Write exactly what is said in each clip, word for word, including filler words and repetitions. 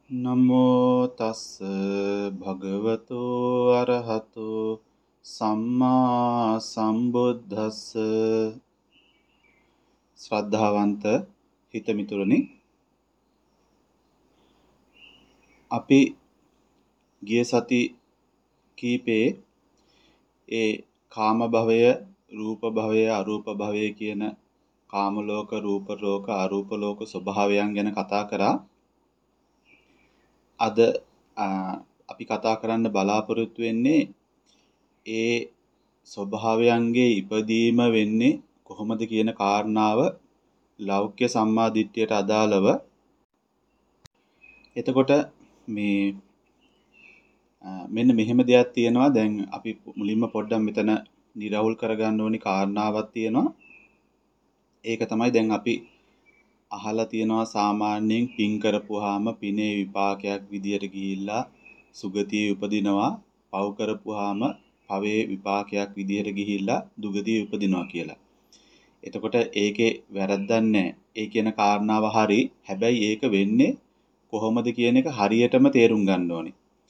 නමෝ තස්ස භගවතු අරහතු සම්මා සම්බුද්දස්ස. ශ්‍රද්ධාවන්ත හිතමිතුරනි, අපි ගිය සති කීපේ ඒ කාම භවය, රූප භවය, අරූප භවය කියන කාම ලෝක, රූප ලෝක, අරූප ලෝක ස්වභාවයන් ගැන කතා කරා. අද අපි කතා කරන්න බලාපොරොත්තු වෙන්නේ ඒ ස්වභාවයන්ගේ ඉපදීම වෙන්නේ කොහොමද කියන කාරණාව ලෞක්‍ය සම්මා දිට්ඨියට අදාළව. එතකොට මේ මෙන්න මෙහෙම දෙයක් තියෙනවා. දැන් අපි මුලින්ම පොඩ්ඩක් මෙතන නිරවුල් කරගන්න ඕනි කාරණාවක් තියෙනවා. ඒක තමයි දැන් අපි අහලා තියෙනවා සාමාන්‍යයෙන් පින් කරපුවාම පිනේ විපාකයක් විදියට ගිහිල්ලා සුගතියේ උපදිනවා. පව් කරපුවාම පවේ විපාකයක් විදියට ගිහිල්ලා දුගතියේ උපදිනවා කියලා. එතකොට ඒකේ වැරද්දක් නැහැ. ඒ කියන කාරණාව හරි. හැබැයි ඒක වෙන්නේ කොහොමද කියන එක හරියටම තේරුම් ගන්න ඕනේ.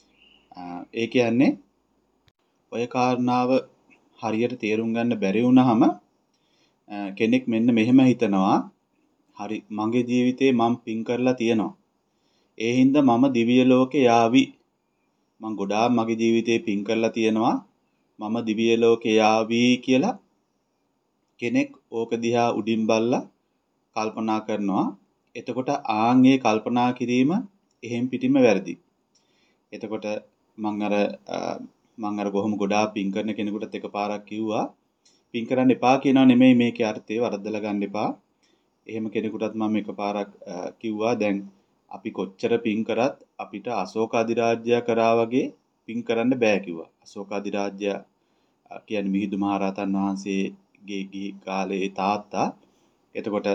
ඒ කියන්නේ ඔය කාරණාව හරියට තේරුම් ගන්න බැරි වුණාම කෙනෙක් මෙන්න මෙහෙම හිතනවා. හරි, මගේ ජීවිතේ මම පින් කරලා තියෙනවා. ඒ හින්දා මම දිව්‍ය ලෝකේ යාවි. මම ගොඩාක් මගේ ජීවිතේ පින් කරලා තියෙනවා. මම දිව්‍ය ලෝකේ යාවි කියලා කෙනෙක් ඕක දිහා උඩින් බලලා කල්පනා කරනවා. එතකොට ආන්ගේ කල්පනා කිරීම එහෙම් පිටින්ම වැරදි. එතකොට මම අර මම අර කොහොම ගොඩාක් පින් කරන කෙනෙකුට එකපාරක් කිව්වා පින් කරන්න එපා කියනවා නෙමෙයි මේකේ අර්ථය, වරද්දලා ගන්න එපා. එහෙම කෙනෙකුටත් මම එකපාරක් කිව්වා දැන් අපි කොච්චර පින් කරත් අපිට අශෝක අධිරාජ්‍යය කරා වගේ පින් කරන්න බෑ කිව්වා. අශෝක අධිරාජ්‍ය කියන්නේ මිහිඳු මහරහතන් වහන්සේගේ ගිහි කාලේ තාත්තා. එතකොට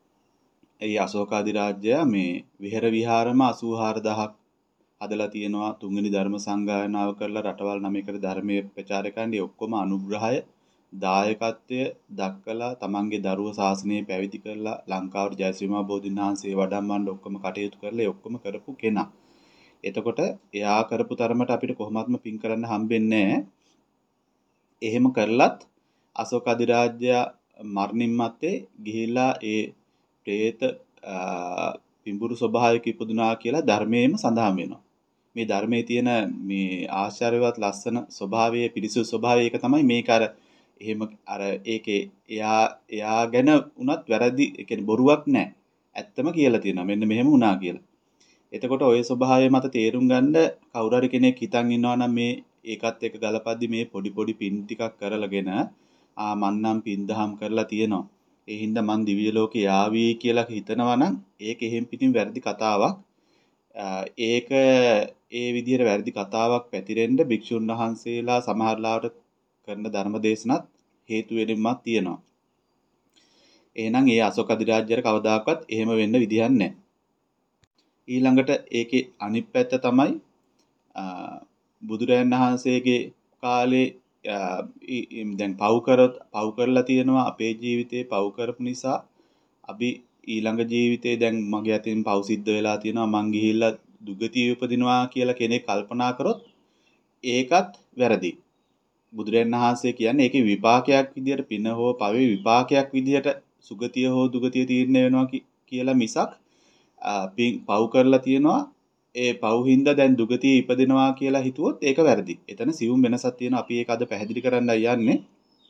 ඒ අශෝක අධිරාජ්‍යය මේ විහෙර විහාරම අසූ හාරදාහක් හදලා තියෙනවා. තුන්වෙනි ධර්ම සංගායනාව කරලා රටවල් නමයකට ධර්මයේ ප්‍රචාර කරන්නේ ඔක්කොම අනුග්‍රහය දායකත්වය දක්කලා තමන්ගේ දරුව ශාසනය පැවිදි කරලා ලංකාවට ජයශ්‍රීමා බෝධීන් වහන්සේ වඩම්මන්න ඔක්කොම කටයුතු කරලා ඒ ඔක්කොම කරපු කෙනා. එතකොට එයා කරපු තරමට අපිට කොහොමත්ම පින් කරන්න හම්බෙන්නේ නැහැ. එහෙම කරලත් අශෝක අධිරාජ්‍ය මරණින් මත්තේ ගිහිලා ඒ പ്രേත පිඹුරු ස්වභාවයක ඉපදුනා කියලා ධර්මයේම සඳහන් වෙනවා. මේ ධර්මයේ තියෙන මේ ආශ්චර්යවත් ලස්සන ස්වභාවයේ පිරිසුදු ස්වභාවය ඒක තමයි මේක අර එහෙම අර ඒකේ එයා එයා ගැන උනත් වැරදි ඒ කියන්නේ බොරුවක් නැහැ. ඇත්තම කියලා තියෙනවා. මෙන්න මෙහෙම වුණා කියලා. එතකොට ওই ස්වභාවය මත තේරුම් ගන්න කවුරු හරි කෙනෙක් හිතන් ඉන්නවා නම් මේ ඒකත් එක්ක ගලපද්දි මේ පොඩි පොඩි පින් ටිකක් කරලාගෙන ආ මන්නම් පින් දහම් කරලා තියෙනවා. ඒ හින්දා මං දිව්‍ය ලෝකේ යාවි කියලා හිතනවා නම් ඒක එහෙම් පිටින් වැරදි කතාවක්. ඒක ඒ විදිහට වැරදි කතාවක් පැතිරෙන්න භික්ෂුන් වහන්සේලා සමහරලාවට කරන ධර්ම දේශනත් හේතු වෙන්නමත් තියෙනවා. එහෙනම් ඒ අශෝක අධිරාජ්‍යර කවදාකවත් එහෙම වෙන්න විදිහක් නැහැ. ඊළඟට ඒකේ අනිත් පැත්ත තමයි බුදුරයන් වහන්සේගේ කාලේ දැන් පව් කරොත් පව් කරලා තියෙනවා අපේ ජීවිතේ පව් කරපු නිසා අපි ඊළඟ ජීවිතේ දැන් මගේ අතින් පව් සිද්ධ වෙලා තියෙනවා මං ගිහිල්ලා දුගතිය උපදිනවා කියලා කෙනෙක් කල්පනා කරොත් ඒකත් වැරදි. බුදුරයන් වහන්සේ කියන්නේ ඒකේ විපාකයක් විදියට පින හෝ පවේ විපාකයක් විදියට සුගතිය හෝ දුගතිය තීරණය වෙනවා කියලා මිසක් පව් කරලා තියෙනවා ඒ පව් හින්දා දැන් දුගතිය ඉපදිනවා කියලා හිතුවොත් ඒක වැරදි. එතන සියුම් වෙනසක් තියෙනවා. අපි ඒක අද පැහැදිලි කරන්නයි යන්නේ.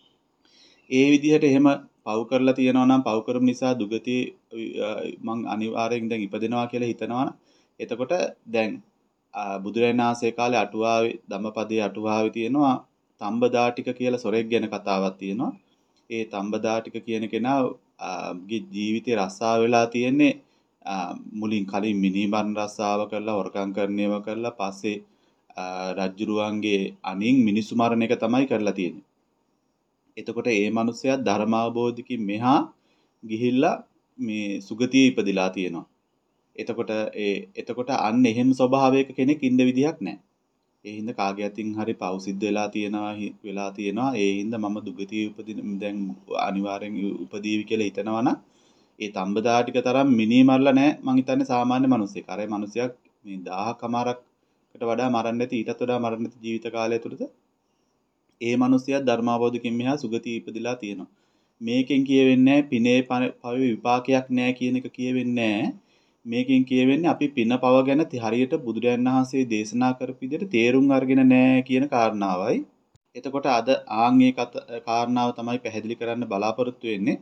ඒ විදිහට එහෙම පව් කරලා තියෙනවා නම් පව් කරපු නිසා දුගතිය මං අනිවාර්යෙන් දැන් ඉපදිනවා කියලා හිතනවා. එතකොට දැන් බුදුරජාණන් වහන්සේ කාලේ අටුවාවේ ධම්මපදයේ අටුවාවේ තියෙනවා තම්බදාටික කියලා සොරෙක් ගැන කතාවක් තියෙනවා. ඒ තම්බදාටික කියන කෙනාගේ ජීවිතේ රස්සාව වෙලා තියෙන්නේ මුලින් කලින් මිනිමරණ රස්සාව කරලා හොරකම් කරන ඒවා කරලා පස්සේ රජ්ජුරුවන්ගේ අනින් මිනිසු මරණ එක තමයි කරලා තියෙන්නේ. එතකොට ඒ මිනිස්සයා ධර්ම අවබෝධිකින් මෙහා ගිහිල්ලා මේ සුගතියේ ඉපදිලා තියෙනවා. එතකොට ඒ එතකොට අන්න එහෙම ස්වභාවයක කෙනෙක් ඉන්න විදිහක් නැහැ. ඒ හින්දා කාගේ අතින් හරි පව් සිද්ධ වෙලා තියෙනවා වෙලා තියෙනවා. ඒ හින්දා මම දුගතියේ උපදින දැන් අනිවාර්යෙන් උපදීවි කියලා හිතනවා නම් ඒ තම්බදාටික තරම් මිනි මරලා නැහැ මං හිතන්නේ සාමාන්‍ය මිනිස්සෙක්. අර මිනිසයා මේ දහකමාරකට වඩා මරන්නේ නැති ඊටත් වඩා මරන්නේ නැති ජීවිත කාලය තුළද ඒ මිනිස්සයා ධර්මාවබෝධකින් මෙහා සුගතිය ඉපදිලා තියෙනවා. මේකෙන් කියවෙන්නේ පිනේ පව විපාකයක් නැහැ කියන එක කියවෙන්නේ මේකෙන් කියවෙන්නේ අපි පින පව ගැන හරියට බුදුරජාණන් වහන්සේ දේශනා කරපු විදිහට තේරුම් අරගෙන නැහැ කියන කාරණාවයි. එතකොට අද ආන් ඒ කාරණාව තමයි පැහැදිලි කරන්න බලාපොරොත්තු වෙන්නේ.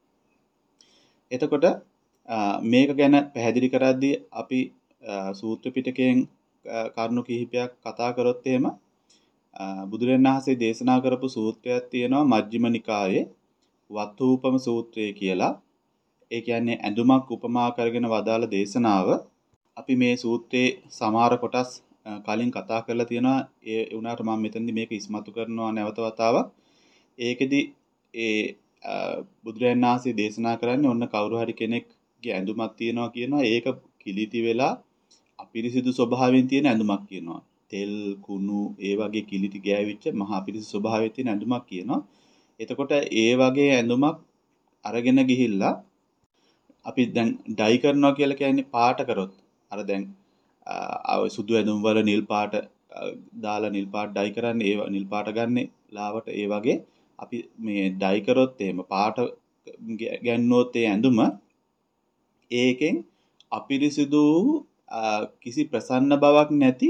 එතකොට මේක ගැන පැහැදිලි කරද්දී අපි සූත්‍ර පිටකයෙන් කරුණු කිහිපයක් කතා කරොත් එහෙම බුදුරජාණන් වහන්සේ දේශනා කරපු සූත්‍රයක් තියෙනවා මජ්ක්‍ධිම නිකායේ වත්ථූපම සූත්‍රය කියලා. ඒ කියන්නේ ඇඳුමක් උපමා කරගෙන වදාළ දේශනාව. අපි මේ සූත්‍රයේ සමහර කොටස් කලින් කතා කරලා තියෙනවා. ඒ වුණාට මම මෙතනදී මේක ඉස්මතු කරනවා නැවත වතාවක්. ඒකෙදි ඒ බුදුරජාණන් වහන්සේ දේශනා කරන්නේ ඔන්න කවුරු හරි කෙනෙක්ගේ ඇඳුමක් තියෙනවා කියනවා. ඒක කිලිටි වෙලා අපිරිසිදු ස්වභාවයෙන් තියෙන ඇඳුමක් කියනවා. තෙල් කුණු ඒ වගේ කිලිටි ගෑවිච්ච මහා අපිරිසිදු ස්වභාවයෙන් තියෙන ඇඳුමක් කියනවා. එතකොට ඒ වගේ ඇඳුමක් අරගෙන ගිහිල්ලා අපි දැන් ඩයි කරනවා කියලා කියන්නේ පාට කරොත් අර දැන් සුදු ඇඳුම් වල නිල් පාට දාලා නිල් පාට ඩයි කරන්නේ ඒ නිල් පාට ගන්න ලාවට ඒ වගේ අපි මේ ඩයි කරොත් එහෙම පාට ගන්නොත් ඒ ඇඳුම ඒකෙන් අපිරිසිදු කිසි ප්‍රසන්න බවක් නැති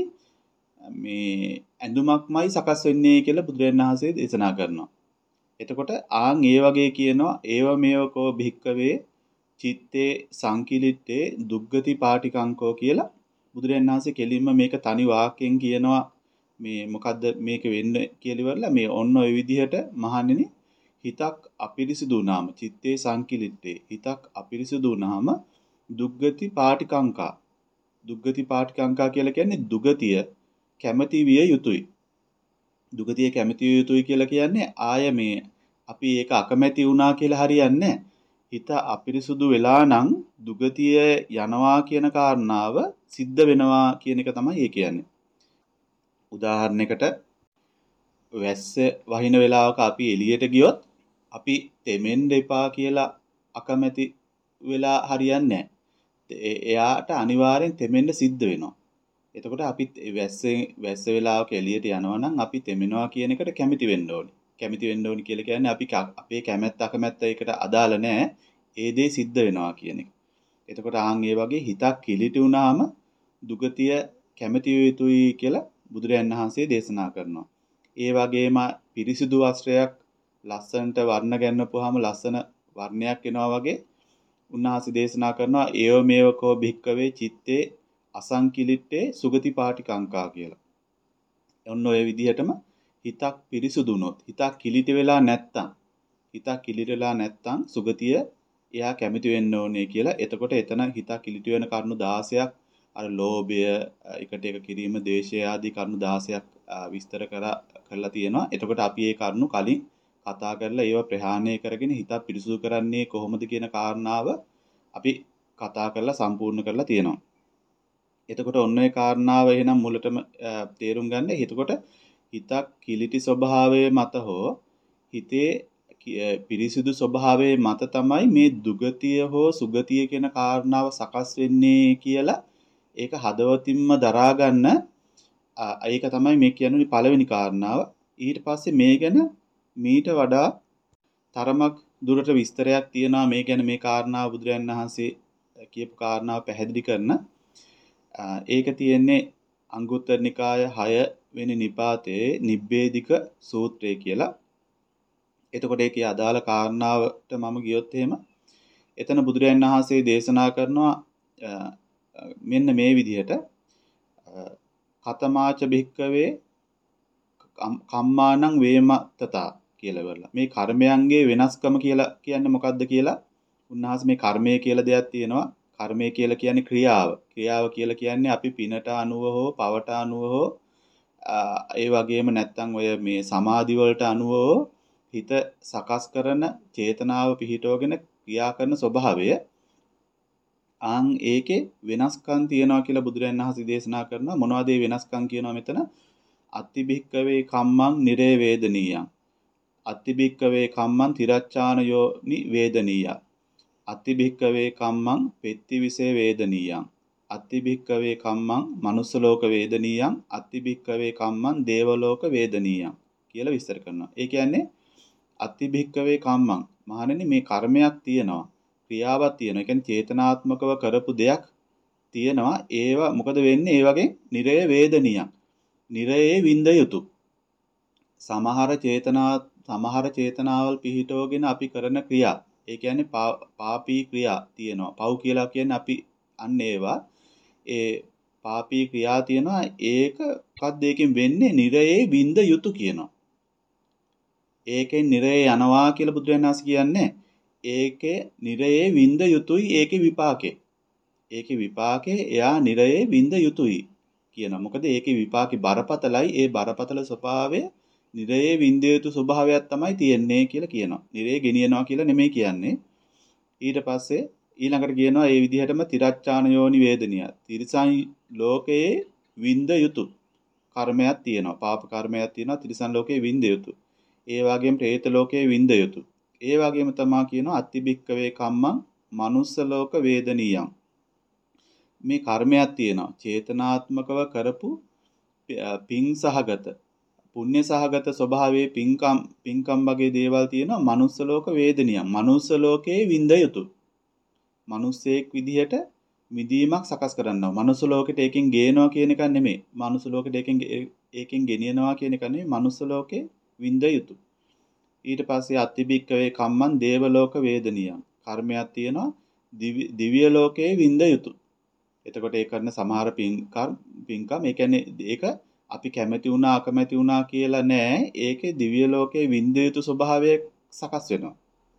මේ ඇඳුමක්මයි සකස් වෙන්නේ කියලා බුදුරජාණන් වහන්සේ දේශනා කරනවා. එතකොට ආන් ඒ වගේ කියනවා ඒව මේවකෝ භික්කවේ චිත්තේ සංකිලිට්ඨේ දුග්ගති පාටිකංකෝ කියලා බුදුරජාණන් වහන්සේ කෙලින්ම මේක තනි වාක්‍යයෙන් කියනවා. මේ මොකද්ද මේක වෙන්නේ කියලා ඉවරලා මේ ඔන්න ඔය විදිහට මහණෙනි හිතක් අපිරිසිදු වුණාම චිත්තේ සංකිලිට්ඨේ හිතක් අපිරිසිදු වුණාම දුග්ගති පාටිකංකා දුග්ගති පාටිකංකා කියලා කියන්නේ දුගතිය කැමැති විය යුතුයි. දුගතිය කැමැති විය යුතුයි කියලා කියන්නේ ආය මේ අපි ඒක අකමැති වුණා කියලා හරියන්නේ නැහැ. හිත අපිරිසුදු වෙලා නම් දුගතිය යනවා කියන කාරණාව සිද්ධ වෙනවා කියන එක තමයි ඒ කියන්නේ. උදාහරණයකට වැස්ස වහින වෙලාවක අපි එළියට ගියොත් අපි තෙමෙන්න එපා කියලා අකමැති වෙලා හරියන්නේ නැහැ. එයාට අනිවාර්යෙන් තෙමෙන්න සිද්ධ වෙනවා. එතකොට අපි වැස්සේ වැස්ස වෙලාවක එළියට යනවා නම් අපි තෙමෙනවා කියන එකට කැමති වෙන්න ඕනේ. කැමති වෙන්න ඕනේ කියලා කියන්නේ අපි අපේ කැමැත්ත අකමැත්ත ඒකට අදාළ නැහැ. ඒ දේ සිද්ධ වෙනවා කියන එක. එතකොට ආන් ඒ වගේ හිතක් කිලිටි වුණාම දුගතිය කැමති යුතුයි කියලා බුදුරජාණන් වහන්සේ දේශනා කරනවා. ඒ වගේම පිරිසිදු වස්ත්‍රයක් ලස්සනට වර්ණ ගන්නපුවාම ලස්සන වර්ණයක් එනවා වගේ උන්වහන්සේ දේශනා කරනවා ඒව මේවකෝ භික්කවේ චිත්තේ අසංකිලිට්ඨේ සුගති පාටිකංකා කියලා. ඔන්න ඔය විදිහටම හිතක් පිරිසුදු වුණොත් හිතක් කිලිටි වෙලා නැත්තම් හිතක් කිලිටි වෙලා නැත්තම් සුගතිය එයා කැමති වෙන්න ඕනේ කියලා. එතකොට එතන හිතක් කිලිටි වෙන කරුණු දහසක් අර ලෝභය එකට එක කිරීම ද්වේෂය ආදී කරුණු දහසක් විස්තර කරලා කරලා තියෙනවා. එතකොට අපි මේ කරුණු කලින් කතා කරලා ඒව ප්‍රහාණය කරගෙන හිතක් පිරිසුදු කරන්නේ කොහොමද කියන කාරණාව අපි කතා කරලා සම්පූර්ණ කරලා තියෙනවා. එතකොට ඔන්න ඔය කාරණාව එහෙනම් මුලටම තේරුම් ගන්න. එතකොට හිතක් කිලිටි ස්වභාවයේ මත හෝ හිතේ පිරිසිදු ස්වභාවයේ මත තමයි මේ දුගතිය හෝ සුගතිය කියන කාරණාව සකස් වෙන්නේ කියලා ඒක හදවතින්ම දරා ගන්න. ඒක තමයි මේ කියන්නේ පළවෙනි කාරණාව. ඊට පස්සේ මේ ගැන මීට වඩා තරමක් දුරට විස්තරයක් තියෙනවා. මේ ගැන මේ කාරණාව බුදුරජාණන් වහන්සේ කියපු කාරණාව පැහැදිලි කරන ඒක තියෙන්නේ අංගුත්තර නිකාය හය වෙනි නිපාතයේ නිබ්බේධික සූත්‍රය කියලා. එතකොට ඒකේ අදාළ කාරණාවට මම ගියොත් එහෙම එතන බුදුරජාණන් වහන්සේ දේශනා කරනවා මෙන්න මේ විදිහට කතමාච භික්කවේ කම්මානං වේමතතා කියලා වරලා. මේ කර්මයන්ගේ වෙනස්කම කියලා කියන්නේ මොකක්ද කියලා උන්වහන්සේ මේ කර්මය කියලා දෙයක් තියෙනවා. කර්මය කියලා කියන්නේ ක්‍රියාව. ක්‍රියාව කියලා කියන්නේ අපි පිනට අනුව හෝ පවට අනුව හෝ ඒ වගේම නැත්තම් ඔය මේ සමාධි වලට අනුව හිත සකස් කරන චේතනාව පිහිටවගෙන ක්‍රියා කරන ස්වභාවය. ආන් ඒකේ වෙනස්කම් තියනවා කියලා බුදුරජාණන් වහන්සේ දේශනා කරනවා. මොනවද ඒ වෙනස්කම් කියනවා මෙතන? අත්තිභික්කවේ කම්මං නිරේ වේදනීයං. අත්තිභික්කවේ කම්මං තිරච්ඡානයෝ නි වේදනීය. අත්තිභික්කවේ කම්මං පෙත්ති විසේ වේදනීයං. අත්ති භික්කවේ කම්මං මනුස්ස ලෝක වේදනීයං අත්ති භික්කවේ කම්මං දේව ලෝක වේදනීයං කියලා විස්තර කරනවා. ඒ කියන්නේ අත්ති භික්කවේ කම්මං මහණෙනි මේ කර්මයක් තියෙනවා. ක්‍රියාවක් තියෙනවා. ඒ කියන්නේ චේතනාත්මකව කරපු දෙයක් තියෙනවා. ඒවා මොකද වෙන්නේ? ඒ වගේ නිරය වේදනීයං. නිරයේ විඳ යුතු. සමහර චේතනා සමහර චේතනාවල් පිහිටවගෙන අපි කරන ක්‍රියා. ඒ කියන්නේ පාපී ක්‍රියා තියෙනවා. පව් කියලා කියන්නේ අපි අන්න ඒවා ඒ පාපී ක්‍රියා තියෙනවා. ඒක මොකක්ද ඒකෙන් වෙන්නේ? නිරයේ විඳ යුතු කියනවා. ඒකෙන් නිරයේ යනවා කියලා බුදුරජාණන් වහන්සේ කියන්නේ ඒකේ නිරයේ විඳ යුතුයි ඒකේ විපාකේ. ඒකේ විපාකේ එයා නිරයේ විඳ යුතුයි කියනවා. මොකද ඒකේ විපාකේ බරපතලයි. ඒ බරපතල ස්වභාවය නිරයේ විඳ යුතු ස්වභාවයක් තමයි තියෙන්නේ කියලා කියනවා. නිරයේ ගෙනියනවා කියලා නෙමෙයි කියන්නේ. ඊට පස්සේ ඊළඟට කියනවා ඒ විදිහටම තිරච්ඡාන යෝනි වේදනිය. තිරිසන් ලෝකයේ විඳ යුතු කර්මයක් තියෙනවා. පාප කර්මයක් තියෙනවා. තිරිසන් ලෝකයේ විඳ යුතු. ඒ වගේම പ്രേත ලෝකයේ විඳ යුතු. ඒ වගේම තමයි කියනවා අත්තිබික්කවේ කම්මං මනුස්ස ලෝක වේදනීයං. මේ කර්මයක් තියෙනවා. චේතනාත්මකව කරපු පිං සහගත පුණ්‍ය සහගත ස්වභාවයේ පිංකම් පිංකම් වගේ දේවල් තියෙනවා. මනුස්ස ලෝක වේදනීයං. මනුස්ස ලෝකයේ විඳ යුතු. මිනිස්සෙක් විදිහට මිදීමක් සකස් කරනවා. මනුස්ස ලෝකෙට ඒකෙන් ගේනවා කියන එක නෙමෙයි. මනුස්ස ලෝකෙට ඒකෙන් ඒකෙන් ගෙනියනවා කියන එක නෙමෙයි. මනුස්ස ලෝකේ විඳ යුතු. ඊට පස්සේ අත්තිබික්කවේ කම්මං දේව ලෝක වේදනීයං. කර්මයක් තියෙනවා දිව්‍ය ලෝකයේ විඳ යුතු. එතකොට ඒ කරන සමහර පින්කම් පින්කම් ඒ කියන්නේ ඒක අපි කැමති වුණා අකමැති වුණා කියලා නෑ. ඒකේ දිව්‍ය ලෝකයේ විඳ යුතු ස්වභාවය සකස් වෙනවා.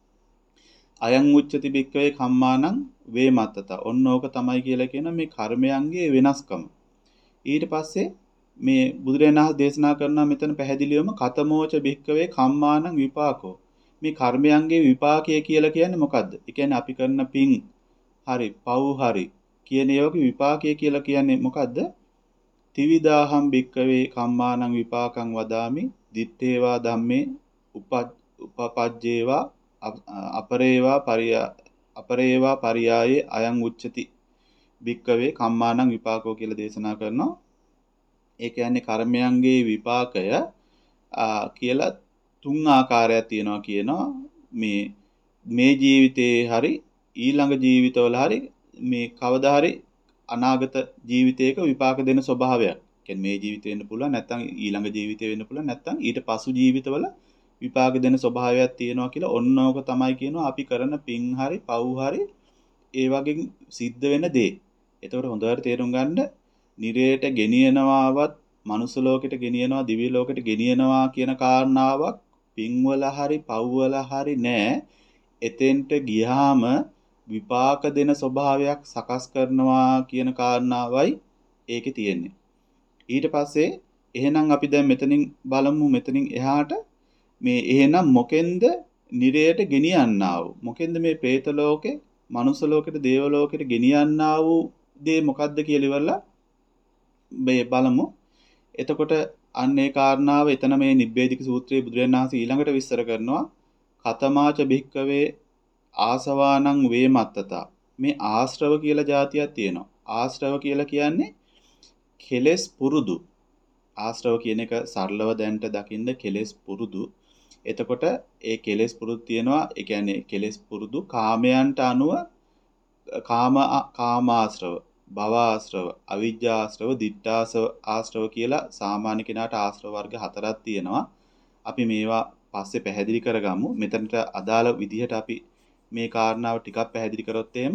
අයං උච්චති බික්කවේ කම්මානං වේමත්තත. ඔන්න ඕක තමයි කියලා කියන මේ කර්මයන්ගේ වෙනස්කම. ඊට පස්සේ මේ බුදුරජාණන් වහන්සේ දේශනා කරනවා මෙතන පැහැදිලිවම කතමෝච බික්කවේ කම්මානං විපාකෝ. මේ කර්මයන්ගේ විපාකය කියලා කියන්නේ මොකද්ද? ඒ කියන්නේ අපි කරන පින් හරි පව් හරි කියන ඒවාගේ විපාකය කියලා කියන්නේ මොකද්ද? ත්‍රිවිධාහම් බික්කවේ කම්මානං විපාකං වදාමි දිත්තේවා ධම්මේ උපපජ්ජේවා අපරේවා පරිය අපරේවා පරියායේ අයං උච්චති බික්කවේ කම්මානං විපාකෝ කියලා දේශනා කරනවා. ඒ කියන්නේ කර්මයන්ගේ විපාකය කියලා තුන් ආකාරයක් තියෙනවා කියනවා. මේ මේ ජීවිතේ හරි ඊළඟ ජීවිතවල හරි මේ කවදා හරි අනාගත ජීවිතයක විපාක දෙන ස්වභාවයක්. කියන්නේ මේ ජීවිතේ වෙන්න පුළුවන් නැත්නම් ඊළඟ ජීවිතේ වෙන්න පුළුවන් නැත්නම් ඊට පසු ජීවිතවල විපාක දෙන ස්වභාවයක් තියෙනවා කියලා ඔන්න ඕක තමයි කියනවා අපි කරන පින් හරි පව් හරි ඒ වගේ සිද්ධ වෙන දේ. ඒතකොට හොඳට තේරුම් ගන්න නිරයට ගෙනියනවාවත් මනුස්ස ලෝකෙට ගෙනියනවා දිව්‍ය ලෝකෙට ගෙනියනවා කියන කාරණාවක් පින්වල හරි පව්වල හරි නෑ. එතෙන්ට ගියාම විපාක දෙන ස්වභාවයක් සකස් කරනවා කියන කාරණාවයි ඒකේ තියෙන්නේ. ඊට පස්සේ එහෙනම් අපි දැන් මෙතනින් බලමු මෙතනින් එහාට මේ එහෙනම් මොකෙන්ද නිරයට ගෙනියන්නා වූ මොකෙන්ද මේ പ്രേත ලෝකේ මනුස්ස ලෝකෙට දේව ලෝකෙට ගෙනියන්නා වූ දේ මොකද්ද කියලා ඉවරලා මේ බලමු. එතකොට අන්න ඒ කාරණාව එතන මේ නිබ්බේධික සූත්‍රයේ බුදුරජාණන් වහන්සේ ඊළඟට විස්තර කරනවා කතමාච භික්කවේ ආසවානං වේමත්තතා. මේ ආශ්‍රව කියලා જાතියක් තියෙනවා. ආශ්‍රව කියලා කියන්නේ කෙලෙස් පුරුදු. ආශ්‍රව කියන එක සරලව දැනට දකින්න කෙලෙස් පුරුදු. එතකොට ඒ කෙලෙස් පුරුදු තියෙනවා. ඒ කියන්නේ කෙලෙස් පුරුදු කාමයන්ට අනුව කාම කාමාශ්‍රව, භවආශ්‍රව, අවිජ්ජාශ්‍රව, දිට්ඨාශ්‍රව ආශ්‍රව කියලා සාමාන්‍ය කෙනාට ආශ්‍රව වර්ග හතරක් තියෙනවා. අපි මේවා පස්සේ පැහැදිලි කරගමු. මෙතනට අදාළ විදිහට අපි මේ කාරණාව ටිකක් පැහැදිලි කරොත් එහෙම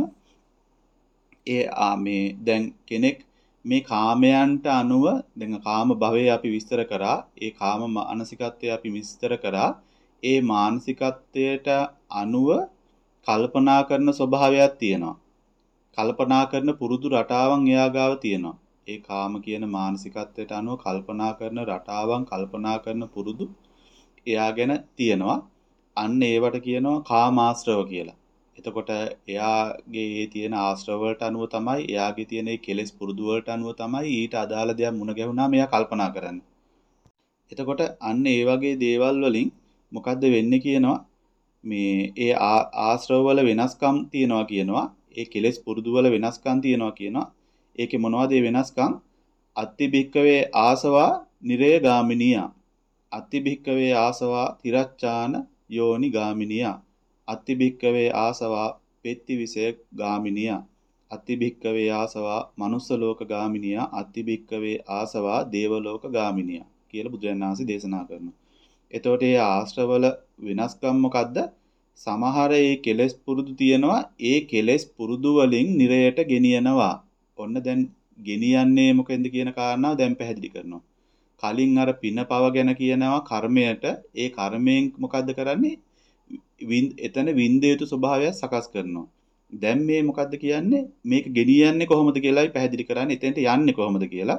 ඒ මේ දැන් කෙනෙක් මේ කාමයන්ට අනුව දැන් කාම භවයේ අපි විස්තර කරා. ඒ කාම මානසිකත්වය අපි විස්තර කරා. ඒ මානසිකත්වයට අනුව කල්පනා කරන ස්වභාවයක් තියෙනවා. කල්පනා කරන පුරුදු රටාවන් එයා ගාව තියෙනවා. ඒ කාම කියන මානසිකත්වයට අනුව කල්පනා කරන රටාවන් කල්පනා කරන පුරුදු එයා ගැන තියෙනවා. අන්න ඒවට කියනවා කාමාශ්‍රව කියලා. එතකොට එයාගේ ඒ තියෙන ආශ්‍රව වලට අනුව තමයි එයාගේ තියෙන ඒ කෙලෙස් පුරුදු වලට අනුව තමයි ඊට අදාළ දෙයක් මුණ ගැහුණාම එයා කල්පනා කරන්නේ. එතකොට අන්න ඒ වගේ දේවල් වලින් මොකද්ද වෙන්නේ කියනවා මේ ඒ ආශ්‍රව වල වෙනස්කම් තියෙනවා කියනවා. ඒ කෙලෙස් පුරුදු වල වෙනස්කම් තියෙනවා කියනවා. ඒකේ මොනවද මේ වෙනස්කම්? අත්ති භික්කවේ ආසවා නිරය ගාමිනියා. අත්ති භික්කවේ ආසවා තිරච්ඡාන යෝනි ගාමිනියා. අත්ති භික්කවේ ආසවා පෙත්ති විසය ගාමිනියා. අත්ති භික්කවේ ආසවා මනුස්ස ලෝක ගාමිනියා. අත්ති භික්කවේ ආසවා දේව ලෝක ගාමිනියා කියලා බුදුරජාණන් වහන්සේ දේශනා කරනවා. එතකොට මේ ආශ්‍රවවල වෙනස්කම් මොකද්ද? සමහර ඒ කෙලෙස් පුරුදු තියෙනවා. ඒ කෙලෙස් පුරුදු වලින් නිරයට ගෙනියනවා. ඔන්න දැන් ගෙනියන්නේ මොකෙන්ද කියන කාරණාව දැන් පැහැදිලි කරනවා. කලින් අර පින පව ගැන කියනවා කර්මයට. ඒ කර්මයෙන් මොකද්ද කරන්නේ? එතන විඳ යුතු ස්වභාවය සකස් කරනවා. දැන් මේ මොකද්ද කියන්නේ? මේක ගෙනියන්නේ කොහොමද කියලායි පැහැදිලි කරන්නේ. එතෙන්ට යන්නේ කොහොමද කියලා.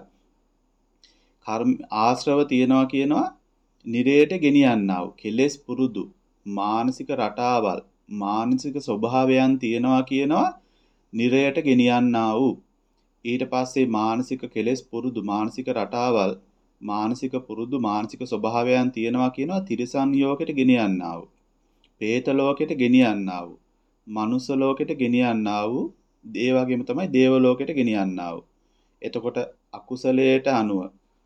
කර්ම ආශ්‍රව තියනවා කියනවා නිරයට ගෙනියන්නා වූ කෙලෙස් පුරුදු මානසික රටාවල් මානසික ස්වභාවයන් තියනවා කියනවා නිරයට ගෙනියන්නා වූ. ඊට පස්සේ මානසික කෙලෙස් පුරුදු මානසික රටාවල් මානසික පුරුදු මානසික ස්වභාවයන් තියනවා කියනවා තිරිසන් යෝගයට ගෙනියන්නා වූ. പ്രേත ලෝකයට ගෙනියන්නා වූ. මනුස්ස ලෝකයට ගෙනියන්නා වූ. ඒ වගේම තමයි දේව ලෝකයට ගෙනියන්නා වූ. එතකොට අකුසලයට අනුව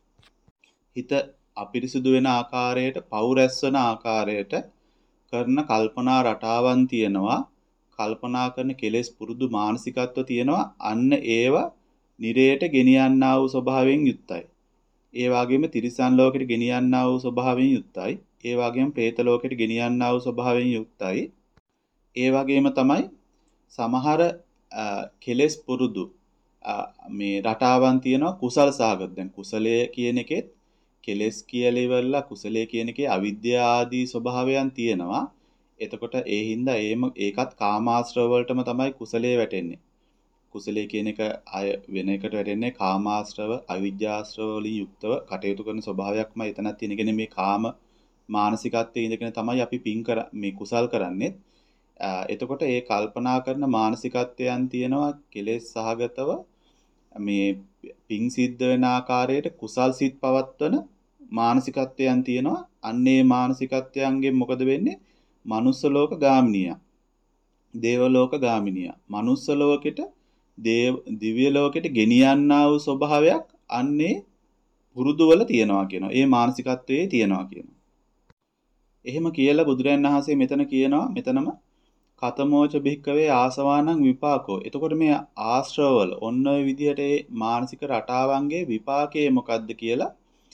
හිත අපිරිසුදු වෙන ආකාරයට පෞරැස් වෙන ආකාරයට කරන කල්පනා රටාවන් තියෙනවා. කල්පනා කරන කෙලෙස් පුරුදු මානසිකත්ව තියෙනවා. අන්න ඒව නිරයට ගෙනියන්නා වූ ස්වභාවයෙන් යුක්තයි. ඒ වගේම තිරිසන් ලෝකෙට ගෙනියන්නා වූ ස්වභාවයෙන් යුක්තයි. ඒ වගේම പ്രേත ලෝකෙට ගෙනියන්නා වූ ස්වභාවයෙන් යුක්තයි. ඒ වගේම තමයි සමහර කෙලෙස් පුරුදු මේ රටාවන් තියෙනවා කුසල් සහගත. දැන් කුසලයේ කියන එකෙත් කෙලෙස් කියලා ඉවරලා කුසලයේ කියන එකේ අවිද්‍යා ආදී ස්වභාවයන් තියෙනවා. එතකොට ඒ හින්දා ඒම ඒකත් කාමාශ්‍රව වලටම තමයි කුසලයේ වැටෙන්නේ. කුසලයේ කියන එක අය වෙන එකට වැටෙන්නේ කාමාශ්‍රව අවිද්‍යාශ්‍රව වලින් යුක්තව කටයුතු කරන ස්වභාවයක්ම එතනක් තියෙනගෙන මේ කාම මානසිකත්වයේ ඉඳගෙන තමයි අපි පින් කර මේ කුසල් කරන්නේ. එතකොට ඒ කල්පනා කරන මානසිකත්වයන් තියෙනවා කෙලෙස් සහගතව මේ පින් සිද්ධ වෙන ආකාරයට කුසල් සිත් පවත්වන මානසිකත්වයන් තියෙනවා. අන්නේ මානසිකත්වයන්ගෙන් මොකද වෙන්නේ? මනුස්ස ලෝක ගාමිනිය, දේව ලෝක ගාමිනිය. මනුස්ස ලෝකෙට දේව දිව්‍ය ලෝකෙට ගෙනියන්නා වූ ස්වභාවයක් අන්නේ පුරුදු වල තියෙනවා කියනවා. ඒ මානසිකත්වයේ තියෙනවා කියනවා. එහෙම කියලා බුදුරයන් වහන්සේ මෙතන කියනවා මෙතනම කතමෝච භික්කවේ ආසවානං විපාකෝ. එතකොට මේ ආශ්‍රවවල ඔන්න ඔය විදිහට ඒ මානසික රටාවන්ගේ විපාකයේ මොකද්ද කියලා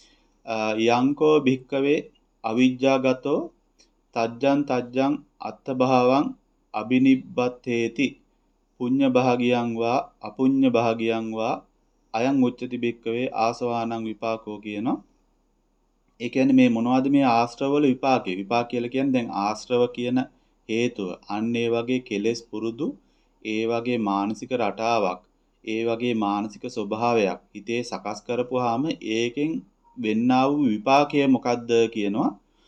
යංකෝ භික්කවේ අවිජ්ජාගතෝ තජ්ජං තජ්ජං අත්ථභාවං අබිනිබ්බත්තේති පුඤ්ඤ භාගියං වා අපුඤ්ඤ භාගියං වා අයං උච්චති භික්කවේ ආසවානං විපාකෝ කියනවා. ඒ කියන්නේ මේ මොනවද මේ ආශ්‍රවවල විපාකේ? විපාක කියලා කියන්නේ දැන් ආශ්‍රව කියන හේතුව අන්න ඒ වගේ කෙලෙස් පුරුදු ඒ වගේ මානසික රටාවක් ඒ වගේ මානසික ස්වභාවයක් හිතේ සකස් කරපුවාම ඒකෙන් වෙන්නා වූ විපාකය මොකද්ද කියනවා.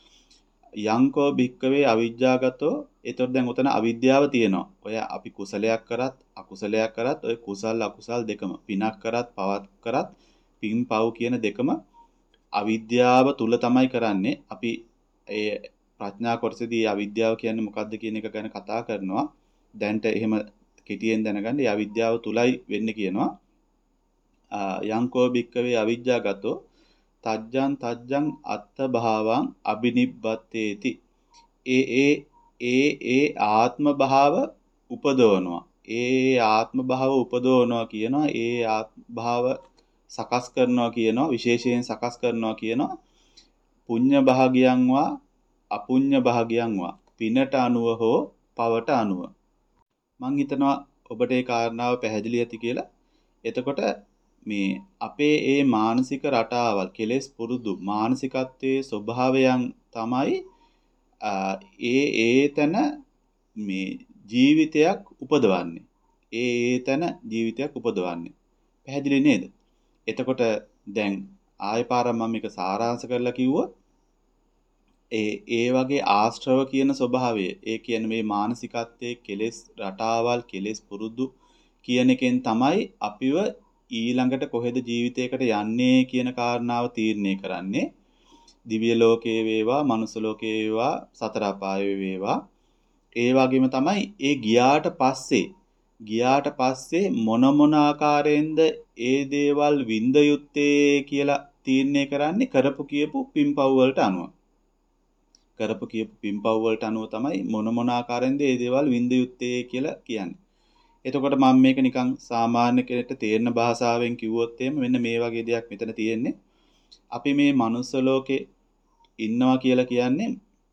යංකෝ භික්කවේ අවිජ්ජාගතෝ. එතකොට දැන් උතන අවිද්‍යාව තියෙනවා. ඔය අපි කුසලයක් කරත් අකුසලයක් කරත් ඔය කුසල් අකුසල් දෙකම පිනක් කරත් පවත් කරත් පින් පව් කියන දෙකම අවිද්‍යාව තුල තමයි කරන්නේ. අපි ඒ ප්‍රඥා කොටසදී අවිද්‍යාව කියන්නේ මොකද්ද කියන එක ගැන කතා කරනවා. දැන්ට එහෙම කෙටියෙන් දැනගන්න ඒ අවිද්‍යාව තුලයි වෙන්නේ කියනවා. යංකෝ භික්කවේ අවිජ්ජාගතෝ තජ්ජං තජ්ජං අත්ථ භාවං අබිනිබ්බත්තේති. ඒ ඒ ඒ ඒ ආත්ම භාව උපදවනවා. ඒ ආත්ම භාව උපදවනවා කියනවා. ඒ ආත්ම භාව සකස් කරනවා කියනවා. විශේෂයෙන් සකස් කරනවා කියනවා. පුඤ්ඤ භාගියං වා අපුඤ්ඤ භාගියං වා පිනට අනුව හෝ පවට අනුව. මං හිතනවා ඔබට ඒ කාරණාව පැහැදිලි ඇති කියලා. එතකොට මේ අපේ ඒ මානසික රටාවල් කෙලෙස් පුරුදු මානසිකත්වයේ ස්වභාවයන් තමයි ඒ ඒ තන මේ ජීවිතයක් උපදවන්නේ. ඒ ඒ තන ජීවිතයක් උපදවන්නේ. පැහැදිලි නේද? එතකොට දැන් ආයෙ පාරක් මම මේක සාරාංශ කරලා කිව්වොත් ඒ ඒ වගේ ආශ්‍රව කියන ස්වභාවය ඒ කියන්නේ මේ මානසිකත්වයේ කෙලෙස් රටාවල් කෙලෙස් පුරුදු කියන එකෙන් තමයි අපිව ඊළඟට කොහෙද ජීවිතයකට යන්නේ කියන කාරණාව තීරණය කරන්නේ. දිව්‍ය ලෝකයේ වේවා මනුස්ස ලෝකයේ වේවා සතර අපායේ වේවා ඒ වගේම තමයි ඒ ගියාට පස්සේ ගියාට පස්සේ මොන මොන ආකාරයෙන්ද ඒ දේවල් විඳ යුත්තේ කියලා තීරණය කරන්නේ කරපු කියපු පින්පව් වලට අනුව. කරපු කියපු පින්පව් වලට අනුව තමයි මොන මොන ආකාරයෙන්ද ඒ දේවල් විඳ යුත්තේ කියලා කියන්නේ. එතකොට මම මේක නිකන් සාමාන්‍ය කෙනෙක්ට තේරෙන භාෂාවෙන් කිව්වොත් එහෙම මෙන්න මේ වගේ දෙයක් මෙතන තියෙන්නේ. අපි මේ මනුස්ස ලෝකේ ඉන්නවා කියලා කියන්නේ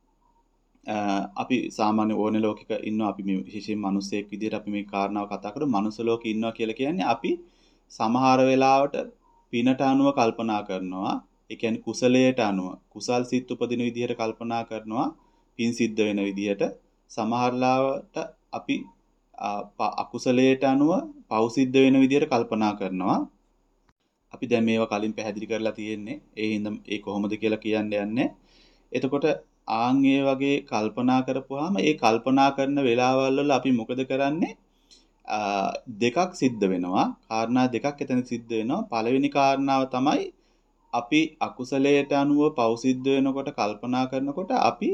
අපි සාමාන්‍ය ඕන ලෝකෙක ඉන්නවා අපි මේ විශේෂයෙන් මිනිස්සෙක් විදිහට අපි මේ කාරණාව කතා කරමු මනුස්ස ලෝකේ ඉන්නවා කියලා කියන්නේ අපි සමහර වෙලාවට පිනට අනුව කල්පනා කරනවා ඒ කියන්නේ කුසලයට අනුව කුසල් සිත් උපදින විදිහට කල්පනා කරනවා පින් සිද්ධ වෙන විදිහට සමහර ලාවට අපි අකුසලයට අනුව පව් සිද්ධ වෙන විදිහට කල්පනා කරනවා අපි දැන් මේවා කලින් පැහැදිලි කරලා තියෙන්නේ ඒ හින්දා ඒ කොහොමද කියලා කියන්න යන්නේ එතකොට ආන් ඒ වගේ කල්පනා කරපුවාම ඒ කල්පනා කරන වෙලාවල් වල අපි මොකද කරන්නේ දෙකක් සිද්ධ වෙනවා කාරණා දෙකක් එතන සිද්ධ වෙනවා පළවෙනි කාරණාව තමයි අපි අකුසලයට අනුව පව් සිද්ධ වෙනකොට කල්පනා කරනකොට අපි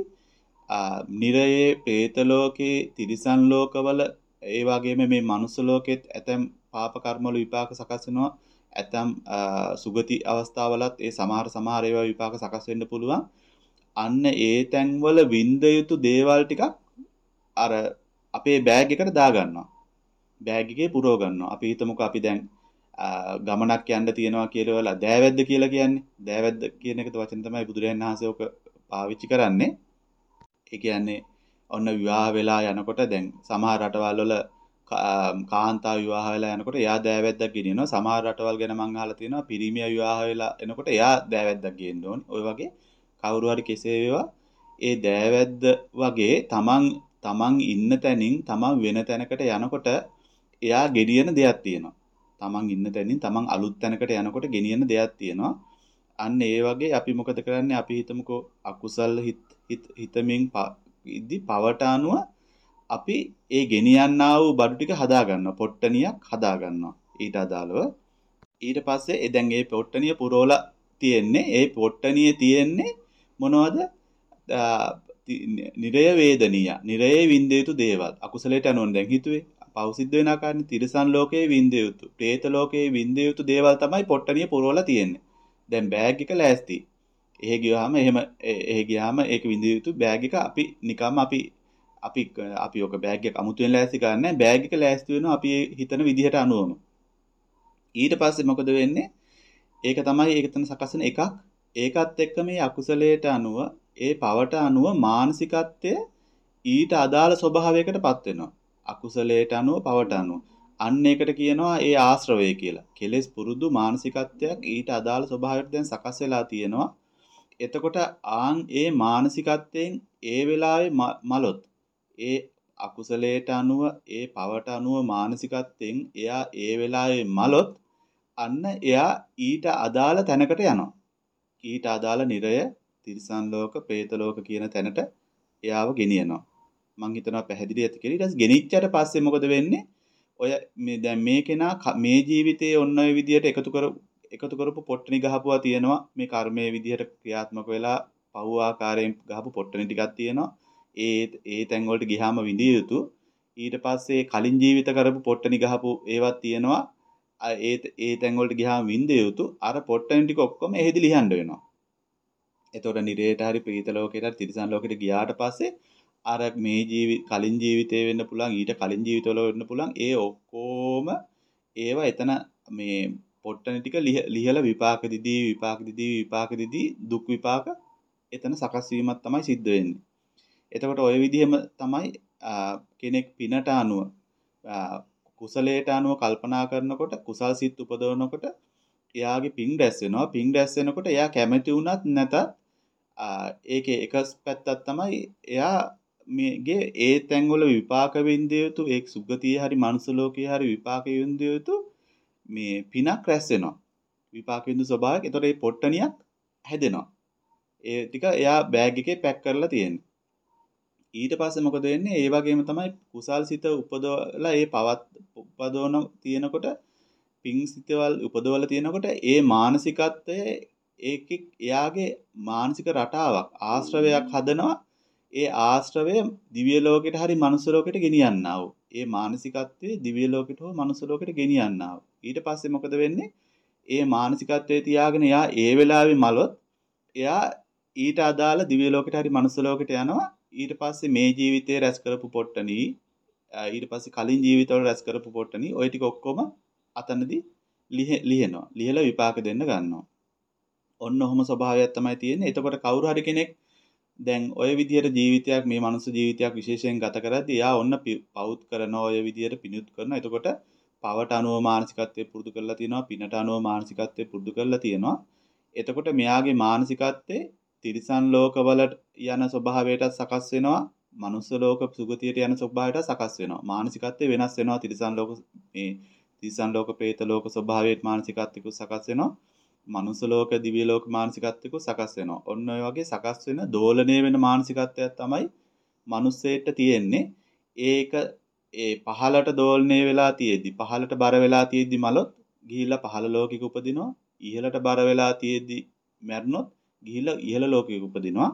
නිරයේ പ്രേත ලෝකේ තිරිසන් ලෝකවල ඒ වගේම මේ මනුස්ස ලෝකෙත් ඇතැම් පාප කර්ම වල විපාක සකස් වෙනවා ඇතැම් සුගති අවස්ථාවලත් ඒ සමහර සමහර ඒවා විපාක සකස් වෙන්න පුළුවන් අන්න ඒ තැන්වල විඳ යුතු දේවල් ටිකක් අර අපේ බෑග් එකට දා ගන්නවා. බෑග් එකේ පුරව ගන්නවා. අපි හිතමුකෝ අපි දැන් ගමනක් යන්න තියනවා කියලා වල දෑවැද්ද කියලා කියන්නේ. දෑවැද්ද කියන එකද වචන තමයි බුදුරජාණන් වහන්සේ ඔක පාවිච්චි කරන්නේ. ඒ කියන්නේ ඔන්න විවාහ වෙලා යනකොට දැන් සමහර රටවල් වල කාන්තා විවාහ වෙලා යනකොට එයා දෑවැද්දක් ගෙනියනවා. සමහර රටවල් ගැන මම අහලා තියෙනවා පිරිමියා විවාහ වෙලා එනකොට එයා දෑවැද්දක් ගේන්න ඕනේ. ඔය වගේ කවුරු හරි කෙසේ වේවා ඒ දෑවැද්ද වගේ තමන් තමන් ඉන්න තැනින් තමන් වෙන තැනකට යනකොට එයා ගෙනියන දෙයක් තියෙනවා. තමන් ඉන්න තැනින් තමන් අලුත් තැනකට යනකොට ගෙනියන දෙයක් තියෙනවා. අන්න ඒ වගේ අපි මොකද කරන්නේ අපි හිතමුකෝ අකුසල් හිතමින් ඉදි පවට අනුව අපි ඒ ගෙනියන්නා වූ බඩු ටික හදා ගන්නවා. පොට්ටනියක් හදා ගන්නවා. ඊට අදාළව ඊට පස්සේ ඒ දැන් ඒ පොට්ටනිය පුරවලා තියෙන්නේ ඒ පොට්ටනියේ තියෙන්නේ මොනවද? නිරය වේදනීය. නිරයේ විඳ යුතු දේවල්. අකුසලයට අනුව දැන් හිතුවේ. පව් සිද්ධ වෙන ආකාරනේ තිරසන් ලෝකයේ විඳ යුතු, പ്രേත ලෝකයේ විඳ යුතු දේවල් තමයි පොට්ටනිය පුරවලා තියෙන්නේ. දැන් බෑග් එක ලෑස්ති. එහෙ ගියාම එහෙම එහෙ ගියාම ඒක විඳ යුතු බෑග් එක අපි නිකම්ම අපි අපි අපි ඔක බෑග් එක අමුතුවෙන් ලෑස්ති කරන්නේ බෑග් එක ලෑස්ති වෙනවා අපි හිතන විදිහට අනුවම. ඊට පස්සේ මොකද වෙන්නේ? ඒක තමයි ඒක තන සකස් වෙන එකක්. ඒකත් එක්ක මේ අකුසලයට අනුව ඒ පවට අනුව මානසිකත්වය ඊට අදාළ ස්වභාවයකටපත් වෙනවා. අකුසලයට අනුව පවට අනුව. අන්න ඒකට කියනවා ඒ ආශ්‍රවය කියලා. කෙලෙස් පුරුදු මානසිකත්වයක් ඊට අදාළ ස්වභාවයකට දැන් සකස් වෙලා තියෙනවා. එතකොට ආන් ඒ මානසිකත්වයෙන් ඒ වෙලාවේ මලොත් ඒ අකුසලයට අනුව ඒ පවට අනුව මානසිකත්වයෙන් එයා ඒ වෙලාවේ මලොත් අන්න එයා ඊට අදාළ තැනකට යනවා. ඊට අදාළ නිරය, තිරිසන් ලෝක, പ്രേත ලෝක කියන තැනට එයාව ගෙනියනවා. මං හිතනවා පැහැදිලි ඇති කියලා. ඊට පස්සේ ගෙනිච්චට පස්සේ මොකද වෙන්නේ? ඔය මේ දැන් මේ කෙනා මේ ජීවිතයේ ඔන්න ඔය විදියට එකතු කර එකතු කරපු පොට්ටනි ගහපුවා තියෙනවා. මේ කර්මයේ විදියට ක්‍රියාත්මක වෙලා පහු ආකාරයෙන් ගහපු පොට්ටනි ටිකක් තියෙනවා. ඒ ඒ තැන් වලට ගියාම විඳිය යුතු. ඊට පස්සේ කලින් ජීවිත කරපු පොට්ටනි ගහපු ඒවත් තියෙනවා. ඒ ඒ තැන් වලට ගියාම විඳිය යුතු. අර පොට්ටනි ටික ඔක්කොම එහෙදි ලියන්න වෙනවා. එතකොට නිරේට හරි ප්‍රීත ලෝකයට හරි තිරිසන් ලෝකෙට ගියාට පස්සේ අර මේ ජීවි කලින් ජීවිතේ වෙන්න පුළුවන් ඊට කලින් ජීවිතවල වෙන්න පුළුවන් ඒ ඔක්කොම ඒවා එතන මේ පොට්ටනි ටික ලිහලා විපාක දිදී විපාක දිදී විපාක දිදී දුක් විපාක එතන සකස් වීමක් තමයි සිද්ධ වෙන්නේ. එතකොට ওই විදිහම තමයි කෙනෙක් පිනට අනුව කුසලයට අනුව කල්පනා කරනකොට කුසල් සිත් උපදවනකොට එයාගේ පින් රැස් වෙනවා. පින් රැස් වෙනකොට එයා කැමති වුණත් නැතත් ඒකේ එක පැත්තක් තමයි එයා මේගේ ඒ තැන්වල විපාක විඳිය යුතු ඒ සුගතිය හරි මනුස්ස ලෝකයේ හරි විපාක විඳිය යුතු මේ පිනක් රැස් වෙනවා. විපාක විඳු ස්වභාවයක්. ඒතකොට මේ පොට්ටනියක් හැදෙනවා. ඒ ටික එයා බෑග් එකේ පැක් කරලා තියෙන්නේ. ඊට පස්සේ මොකද වෙන්නේ? ඒ වගේම තමයි කුසල් සිත උපදවලා ඒ පවත් උපදවන තියෙනකොට පිං සිතවල් උපදවලා තියෙනකොට ඒ මානසිකත්වයේ ඒක එයාගේ මානසික රටාවක් ආශ්‍රවයක් හදනවා. ඒ ආශ්‍රවය දිව්‍ය ලෝකෙට හරි මනුස්ස ලෝකෙට ගෙනියන්නා වූ. ඒ මානසිකත්වයේ දිව්‍ය ලෝකෙට හෝ මනුස්ස ලෝකෙට ගෙනියන්නා වූ. ඊට පස්සේ මොකද වෙන්නේ? ඒ මානසිකත්වයේ තියාගෙන එයා ඒ වෙලාවේ මලොත් එයා ඊට අදාළ දිව්‍ය ලෝකෙට හරි මනුස්ස ලෝකෙට යනවා. ඊට පස්සේ මේ ජීවිතේ රැස් කරපු පොට්ටනි ඊට පස්සේ කලින් ජීවිතවල රැස් කරපු පොට්ටනි ওই ටික ඔක්කොම අතනදී ලියනවා. ලියලා විපාක දෙන්න ගන්නවා. ඔන්න ඔහොම ස්වභාවයක් තමයි තියෙන්නේ. එතකොට කවුරු හරි කෙනෙක් දැන් ඔය විදියට ජීවිතයක් මේ මනුස්ස ජීවිතයක් විශේෂයෙන් ගත කරද්දී එයා ඔන්න පවුත් කරනවා ඔය විදියට පිණිත් කරනවා. එතකොට පවට අනුව මානසිකත්වයේ පුරුදු කරලා තියෙනවා, පිනට අනුව මානසිකත්වයේ පුරුදු කරලා තියෙනවා. එතකොට මෙයාගේ මානසිකත්වයේ තිරිසන් ලෝකවලට යන ස්වභාවයට සකස් වෙනවා, මනුස්ස ලෝක සුගතියට යන ස්වභාවයට සකස් වෙනවා. මානසිකත්වය වෙනස් වෙනවා. තිරිසන් ලෝක මේ තිරිසන් ලෝක, പ്രേත ලෝක ස්වභාවයට මානසිකත්වයක සකස් වෙනවා. මනුස්ස ලෝක, දිව්‍ය ලෝක මානසිකත්වයක සකස් වෙනවා. ඔන්න ඔය වගේ සකස් වෙන දෝලණය වෙන මානසිකත්වයක් තමයි මනුස්සයෙට තියෙන්නේ. ඒක ඒ පහලට දෝලණය වෙලා තියෙද්දි, පහලට බර වෙලා තියෙද්දි මලොත් ගිහිල්ලා පහල ලෝකෙක උපදිනවා. ඉහළට බර වෙලා තියෙද්දි මැරුණොත් ගිහිල්ලා ඉහළ ලෝකෙක උපදිනවා.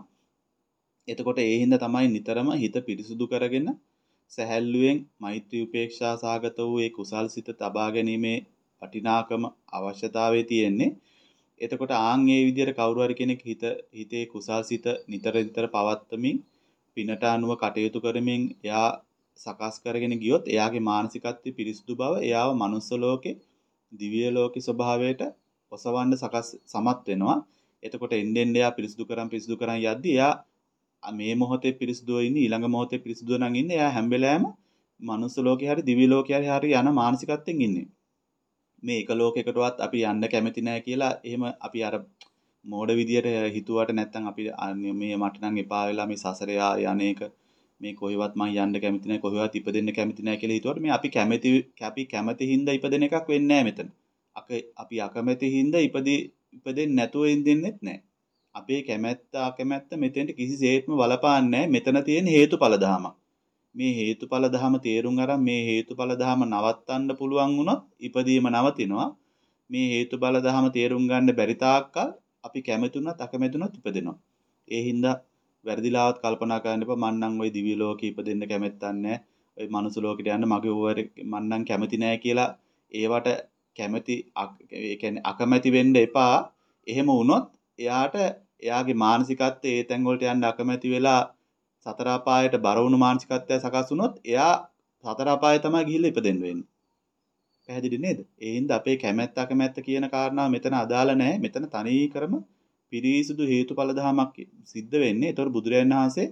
එතකොට ඒ හින්දා තමයි නිතරම හිත පිරිසුදු කරගෙන සැහැල්ලුවෙන් මෛත්‍රී උපේක්ෂා සාගත වූ ඒ කුසල් සිත තබා ගැනීමේ වටිනාකම අවශ්‍යතාවය තියෙන්නේ. එතකොට ආන් ඒ විදිහට කවුරු හරි කෙනෙක් හිත හිතේ කුසල් සිත නිතර නිතර පවත්වමින් පිනට අනුව කටයුතු කරමින් එයා සකස් කරගෙන ගියොත් එයාගේ මානසිකත්වයේ පිරිසුදු බව එයාව මනුස්ස ලෝකේ, දිව්‍ය ලෝකේ ස්වභාවයට ඔසවන්න සකස් සමත් වෙනවා. එතකොට එන්න එන්න එයා පිරිසුදු කරන් පිරිසුදු කරන් යද්දි එයා මේ මොහොතේ පිරිසුදුව ඉන්නේ, ඊළඟ මොහොතේ පිරිසුදුව නම් ඉන්නේ. එයා හැම වෙලාවෙම මනුස්ස ලෝකේ හරි දිව්‍ය ලෝකේ හරි හරි යන මානසිකත්වයෙන් ඉන්නේ. මේ එක ලෝකයකටවත් අපි යන්න කැමති නැහැ කියලා එහෙම අපි අර මෝඩ විදියට හිතුවට නැත්නම් අපි මේ මට නම් එපා වෙලා මේ සසරේ යන්නේක මේ කොහෙවත් මම යන්න කැමති නැහැ, කොහෙවත් ඉපදෙන්න කැමති නැහැ කියලා හිතුවට මේ අපි කැමති අපි කැමති හින්දා ඉපදෙන එකක් වෙන්නේ නැහැ මෙතන. අපි අකමැති හින්දා ඉපදී ඉපදෙන්නේ නැතුව ඉඳින්නෙත් නැහැ. අපේ කැමැත්ත අකමැත්ත මෙතෙන්ට කිසිසේත්ම බලපාන්නේ නැහැ. මෙතන තියෙන හේතුඵල ධමයක්. මේ හේතුඵල ධම තේරුම් අරන් මේ හේතුඵල ධම නවත්තන්න පුළුවන් වුණොත් ඉපදීම නවතිනවා. මේ හේතුඵල ධම තේරුම් ගන්න බැරි තාක්කල් අපි කැමතුණත් අකමැතුණත් ඉපදෙනවා. ඒ හින්දා වැරදිලාවත් කල්පනා කරන්න එපා මං නම් ওই දිව්‍ය ලෝකෙ ඉපදෙන්න කැමැත්තක් නැහැ. ওই මනුස්ස ලෝකෙට යන්න මගේ ඕවර මං නම් කැමති නැහැ කියලා ඒවට කැමති ඒ කියන්නේ අකමැති වෙන්න එපා. එහෙම වුණොත් එයාට එයාගේ මානසිකත්වයේ ඒ තැන් වලට යන්න අකමැති වෙලා සතර අපායට බර වුණු මානසිකත්වය සකස් වුණොත් එයා සතර අපාය තමයි ගිහිල්ලා ඉපදෙන්න වෙන්නේ. පැහැදිලි නේද? ඒ හින්දා අපේ කැමැත්ත අකමැත්ත කියන කාරණාව මෙතන අදාළ නැහැ. මෙතන තනි කරම පිරිසුදු හේතුඵල ධමයක් සිද්ධ වෙන්නේ. ඒතකොට බුදුරජාණන් වහන්සේ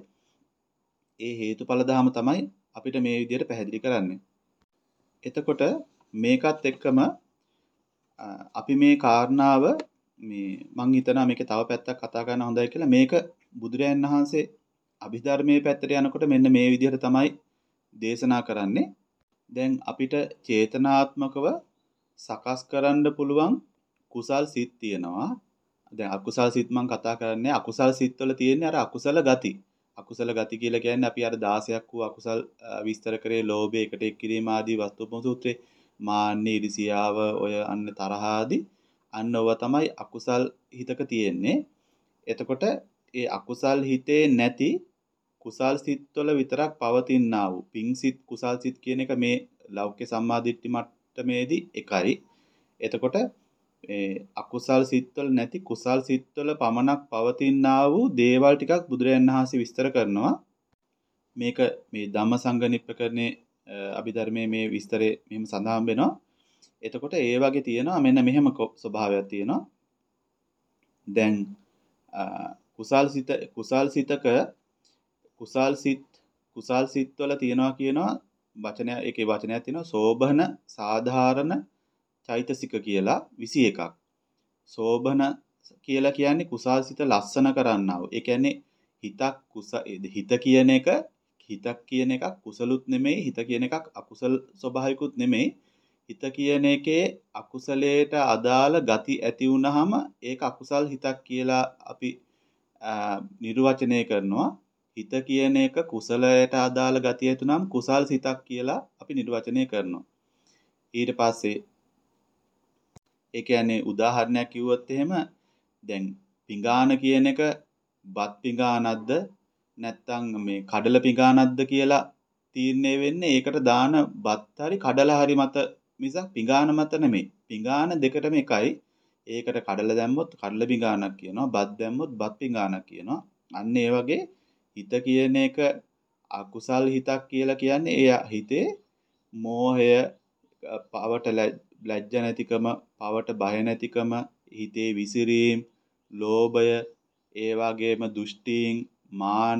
ඒ හේතුඵල ධම තමයි අපිට මේ විදිහට පැහැදිලි කරන්නේ. එතකොට මේකත් එක්කම අපි මේ කාරණාව මේ මං හිතනවා මේකේ තව පැත්තක් කතා කරන්න හොඳයි කියලා. මේක බුදුරජාණන් වහන්සේ අභිධර්මයේ පැත්තට යනකොට මෙන්න මේ විදිහට තමයි දේශනා කරන්නේ. දැන් අපිට චේතනාත්මකව සකස් කරන්න පුළුවන් කුසල් සිත් තියෙනවා. දැන් අකුසල් සිත් මම කතා කරන්නේ අකුසල් සිත් වල තියෙන්නේ අර අකුසල ගති. අකුසල ගති කියලා කියන්නේ අපි අර දාසයක් වූ අකුසල් විස්තර කරේ ලෝභය, එකට එක් කිරීම ආදී වස්තුපම සූත්‍රේ, මාන්න, ඉරිසියාව, ඔය අන්න තරහ ආදී අන්න ඔව තමයි අකුසල් හිතක තියෙන්නේ. එතකොට ඒ අකුසල් හිතේ නැති කුසල් සිත් වල විතරක් පවතිනා වූ පිං සිත්, කුසල් සිත් කියන එක මේ ලෞකික සම්මාදිට්ඨි මට්ටමේදී එකයි. එතකොට ඒ අකුසල් සිත්වල නැති කුසල් සිත්වල පමණක් පවතිනා වූ දේවල් ටිකක් බුදුරජාණන් වහන්සේ විස්තර කරනවා. මේක මේ ධම්මසංගණිප්පකරණේ අභිධර්මයේ මේ විස්තරේ මෙහෙම සඳහන් වෙනවා. එතකොට ඒ වගේ තියෙනවා මෙන්න මෙහෙම ස්වභාවයක් තියෙනවා. දැන් කුසල් සිත කුසල් සිතක කුසල් සිත් කුසල් සිත්වල තියෙනවා කියනවා වචනය ඒකේ වචනයක් තියෙනවා සෝභන සාධාරණ චෛතසික කියලා විසි එකක්. සෝභන කියලා කියන්නේ කුසල් සිත ලස්සන කරන්නා වූ. ඒ කියන්නේ හිතක් කුස හිත කියන එක හිතක් කියන එකක් කුසලුත් නෙමෙයි, හිත කියන එකක් අකුසල ස්වභාවිකුත් නෙමෙයි. හිත කියන එකේ අකුසලයට අදාළ ගති ඇති වුනහම ඒක අකුසල් හිතක් කියලා අපි නිර්වචනය කරනවා. හිත කියන එක කුසලයට අදාළ ගතිය ඇති වුනහම කුසල් සිතක් කියලා අපි නිර්වචනය කරනවා. ඊට පස්සේ ඒ කියන්නේ උදාහරණයක් කිව්වොත් එහෙම දැන් පිඟාන කියන එක බත් පිඟානක්ද නැත්නම් මේ කඩල පිඟානක්ද කියලා තීරණය වෙන්නේ ඒකට දාන බත් හරි කඩලා හරි මත මිසක් පිඟාන මත නෙමෙයි. පිඟාන දෙකටම එකයි. ඒකට කඩලා දැම්මොත් කඩලා පිඟානක් කියනවා. බත් දැම්මොත් බත් පිඟානක් කියනවා. අන්න ඒ වගේ හිත කියන එක අකුසල් හිතක් කියලා කියන්නේ ඒ හිතේ මෝහය, පවට ලැජ්ජ නැතිකම, පවට බය නැතිකම, හිතේ විසිරීම, ලෝභය, ඒ වගේම දෘෂ්ටීන්, මාන,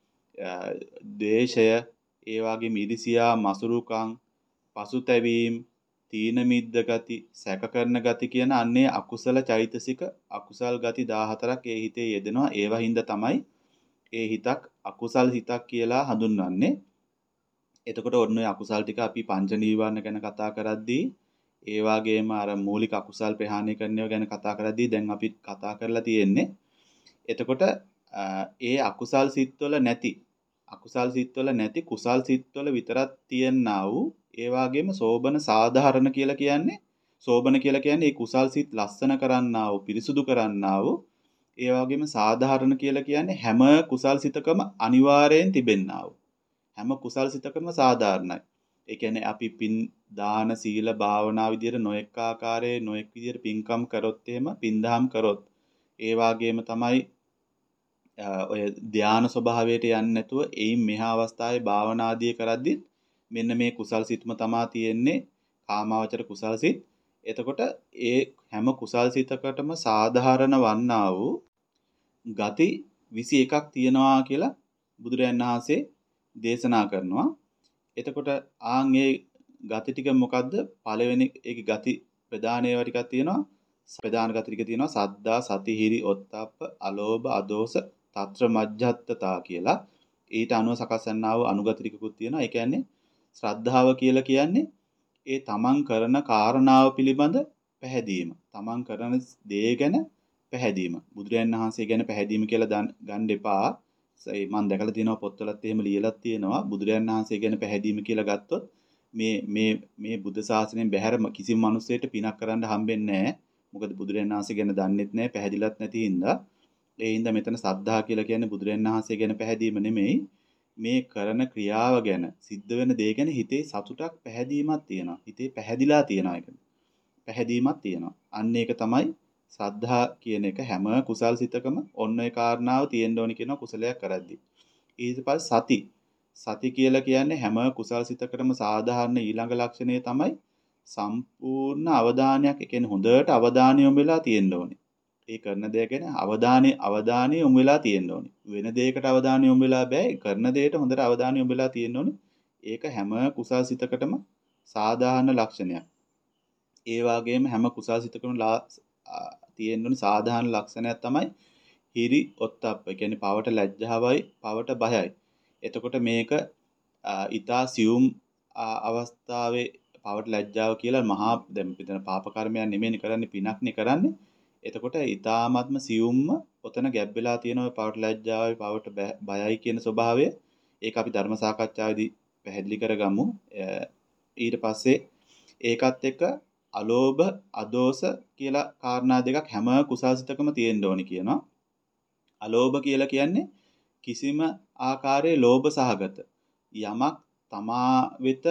ද්වේෂය, ඒ වගේම ඉරිසියා, මසුරුකම්, පසුතැවීම, තීන මිද්ද ගති, සැක කරන ගති කියන අන්නේ අකුසල චෛතසික අකුසල් ගති දහහතරක් ඒ හිතේ යෙදෙනවා. ඒවා හින්දා තමයි ඒ හිතක් අකුසල් හිතක් කියලා හඳුන්වන්නේ. එතකොට ඔන්න ඔය අකුසල් ටික අපි පංච නීවරණ ගැන කතා කරද්දී ඒ වගේම අර මූලික අකුසල් ප්‍රහාණය කරනව ගැන කතා කරද්දී දැන් අපි කතා කරලා තියෙන්නේ. එතකොට ඒ අකුසල් සිත්වල නැති අකුසල් සිත්වල නැති කුසල් සිත්වල විතරක් තියෙනා වූ ඒ වගේම සෝබන සාධාරණ කියලා කියන්නේ සෝබන කියලා කියන්නේ ඒ කුසල් සිත් ලස්සන කරන්නා වූ පිරිසුදු කරන්නා වූ ඒ වගේම සාධාරණ කියලා කියන්නේ හැම කුසල් සිතකම අනිවාර්යෙන් තිබෙන්නා වූ හැම කුසල් සිතකම සාධාරණයි. ඒ කියන්නේ අපි පින් දාන සීල භාවනා විදියට නොඑක ආකාරයේ නොඑක විදියට පින්කම් කරොත් එහෙම පින්දහම් කරොත් ඒ වගේම තමයි ඔය ධානා ස්වභාවයට යන්නේ නැතුව එයින් මෙහා අවස්ථාවේ භාවනාදී කරද්දි මෙන්න මේ කුසල් සිත්ම තමා තියෙන්නේ කාමාවචර කුසල් සිත්. එතකොට ඒ හැම කුසල් සිතකටම සාධාරණ වන්නා වූ ගති විසි එකක් තියෙනවා කියලා බුදුරජාණන් වහන්සේ දේශනා කරනවා. එතකොට ආන් ඒ ගති ටික මොකද්ද? පළවෙනි ඒකේ ගති ප්‍රධාන ඒවා ටිකක් තියෙනවා. ප්‍රධාන ගති ටික තියෙනවා සද්දා, සති, හිරි, ඔත්තප්ප, අලෝභ, අදෝස, తත්‍ර මජ්ජත්තතා කියලා. ඊට අනුව සකස් වන්නා වූ අනුගත ටිකකුත් තියෙනවා. ඒ කියන්නේ ශ්‍රද්ධාව කියලා කියන්නේ ඒ තමන් කරන කාරණාව පිළිබඳ පැහැදීම. තමන් කරන දේ ගැන පැහැදීම. බුදුරජාණන් වහන්සේ ගැන පැහැදීම කියලා ගන්න එපා. ඒ මම දැකලා තියෙනවා පොත්වලත් එහෙම ලියලා තියෙනවා. බුදුරජාණන් වහන්සේ ගැන පැහැදීම කියලා ගත්තොත් මේ මේ මේ බුද්ධ ශාසනයෙන් බැහැර කිසිම මිනිසෙට පිනක් කරන්න හම්බෙන්නේ නැහැ. මොකද බුදුරජාණන් වහන්සේ ගැන දන්නෙත් නැහැ, පැහැදිලත් නැති හින්දා. ඒ හින්දා මෙතන සද්ධා කියලා කියන්නේ බුදුරජාණන් වහන්සේ ගැන පැහැදීම නෙමෙයි. මේ කරන ක්‍රියාව ගැන සිද්ධ වෙන දේ ගැන හිතේ සතුටක් පැහැදීමක් තියෙනවා. හිතේ පැහැදිලා තියෙනවා ඒක. පැහැදීමක් තියෙනවා. අන්න ඒක තමයි ශ්‍රද්ධා කියන එක හැම කුසල් සිතකම ඔන්න ඒ කාරණාව තියෙන්න ඕනි කියන කුසලයක් කරද්දී. ඊට පස්සේ සති. සති කියලා කියන්නේ හැම කුසල් සිතකටම සාධාරණ ඊළඟ ලක්ෂණය තමයි සම්පූර්ණ අවධානයක්. ඒ කියන්නේ හොඳට අවධානය යොමු වෙලා තියෙන්න ඕනේ. ඒ කරන දේ ගැන අවධානය අවධානය යොමු වෙලා තියෙන්න ඕනේ. වෙන දෙයකට අවධානය යොමු වෙලා බෑ. කරන දෙයට හොඳට අවධානය යොමු වෙලා තියෙන්න ඕනේ. ඒක හැම කුසල් සිතකටම සාධාරණ ලක්ෂණයක්. ඒ වගේම හැම කුසල් සිතකටම තියෙන්න ඕනේ සාධාරණ ලක්ෂණයක් තමයි හිරි ඔත්තප්ප. ඒ කියන්නේ පවට ලැජ්ජාවයි, පවට බයයි. එතකොට මේක ඊතා සියුම් අවස්ථාවේ පවට ලැජ්ජාව කියලා මහා දැන් පිටන පාප කර්මයන් නෙමෙයි කරන්නේ පිනක්නේ කරන්නේ. එතකොට ඊ타ත්ම සියුම්ම ඔතන ගැබ් වෙලා තියෙන ඔය පවට ලැජ්ජාවයි පවට බයයි කියන ස්වභාවය ඒක අපි ධර්ම සාකච්ඡාවේදී පැහැදිලි කරගමු. ඊට පස්සේ ඒකත් එක්ක අලෝභ අදෝස කියලා කාරණා දෙකක් හැම කුසල්සිතකම තියෙන්න ඕනි කියනවා. අලෝභ කියලා කියන්නේ කිසිම ආකාරයේ ලෝභ සහගත යමක් තමා වෙත